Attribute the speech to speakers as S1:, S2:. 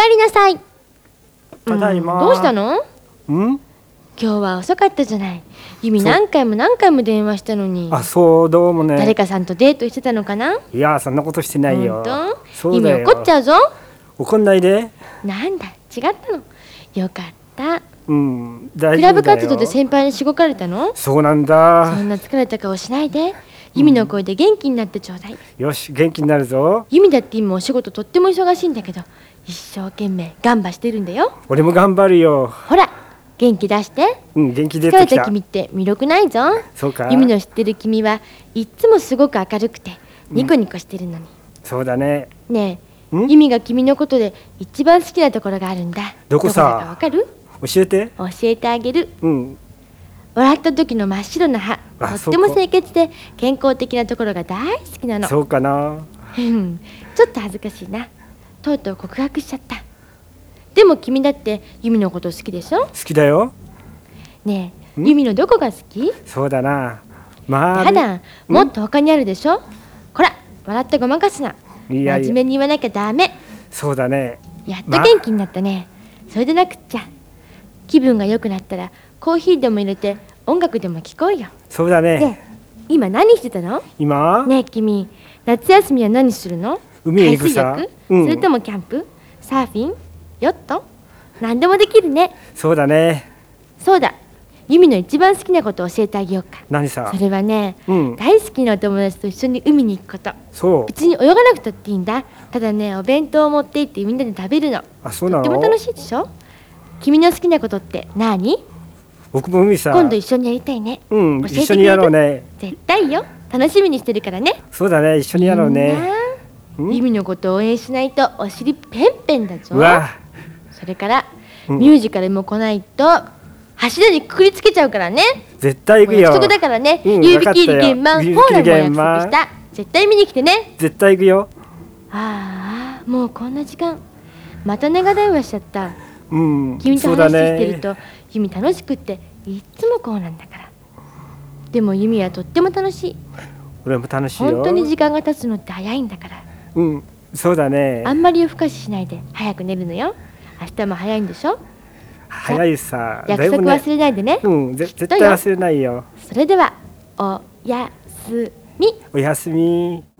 S1: かえりなさい。
S2: ただいま。
S1: どうしたの？
S2: ん？
S1: 今日は遅かったじゃない。ユミ何回も電話したのに。
S2: あ、そう、どうもね。
S1: 誰かさんとデートしてたのかな？
S2: いや、そんなことしてないよ。
S1: 本当？
S2: そうだよ。
S1: ユミ怒っちゃうぞ。
S2: 怒んないで。
S1: なんだ、違ったの。よかった。
S2: うん、大
S1: ク
S2: 丈夫だよ。
S1: ラブ活動で先輩にしごかれたの？
S2: そうなんだ。
S1: そんな疲れた顔しないで。ユミの声で元気になってちょうだい。
S2: よし、元気になるぞ。
S1: ユミだって今お仕事とっても忙しいんだけど、一生懸命頑張してるんだよ。
S2: 俺も頑張るよ。
S1: ほら、元気出して。
S2: うん、元気出
S1: 疲れ
S2: てきた。
S1: た君って魅力ないぞ。
S2: そうか。
S1: ユミの知ってる君はいっつもすごく明るくてニコニコしてるのに。
S2: そうだね。
S1: ねえ、ユミが君のことで一番好きなところがあるんだ。
S2: どこさ？
S1: どこだかわかる？
S2: 教えて。
S1: 教えてあげる。
S2: うん。
S1: 笑った時の真っ白な歯、とっても清潔で健康的なところが大好きなの。
S2: そうかな。
S1: ちょっと恥ずかしいな。とうとう告白しちゃった。でも君だってユミのこと好きでしょ？
S2: 好きだよ。
S1: ねえ、ユミのどこが好き？
S2: そうだな。まあ。
S1: ただ、もっと他にあるでしょ？こら、笑ってごまかすな。
S2: いやいや、
S1: 真面目に言わなきゃダメ。
S2: そうだね。
S1: やっと元気になったね。それでなくっちゃ。気分が良くなったらコーヒーでも入れて音楽でも聴こうよ。
S2: そうだね。
S1: で、今何してたの？
S2: 今？
S1: ねえ君、夏休みは何するの？
S2: 海へ行くさ。
S1: 海水浴？それともキャンプ？サーフィン？ヨット？何でもできるね。
S2: そうだね。
S1: そうだ、ユミの一番好きなことを教えてあげようか。
S2: 何さ？
S1: それはね、
S2: うん
S1: 大好きなお友達と一緒に海に行くこと。
S2: そう。
S1: 別に泳がなくたっていいんだ。ただね、お弁当を持って行ってみんなで食べるの。
S2: あ、そうなの？
S1: とっても楽しいでしょ？君の好きなことって何？
S2: 僕も海さ。
S1: 今度一緒にやりたいね。
S2: うん、
S1: 教えてくれる？
S2: 一緒にやろうね。
S1: 絶対よ。楽しみにしてるからね。
S2: そうだね、一緒にやろうね。
S1: ユミのことを応援しないとお尻ペンペンだぞ。
S2: うわ。
S1: それから、ミュージカルも来ないと柱にくくりつけちゃうからね。
S2: 絶対行くよ。
S1: 約束だからね。
S2: うん、
S1: 指切り現場、
S2: 指
S1: ほらもう
S2: 切り現
S1: 約束し
S2: 場。
S1: た。絶対見に来てね。
S2: 絶対行くよ。
S1: ああ、もうこんな時間。また長電話しちゃった。
S2: うん、
S1: 君と
S2: そうだ
S1: 話してる
S2: ね。
S1: と、ユミ楽しくっていっつもこうなんだから。でもユミはとっても楽しい。
S2: 俺も楽しいよ。
S1: 本当に時間が経つのって早いんだから。
S2: うん、そうだね。
S1: あんまり夜更かししないで早く寝るのよ。明日も早いんでしょ？
S2: 早いさ。
S1: 約束忘れないでね。
S2: うん、絶対忘れないよ。
S1: それではおやすみ。
S2: おやすみ。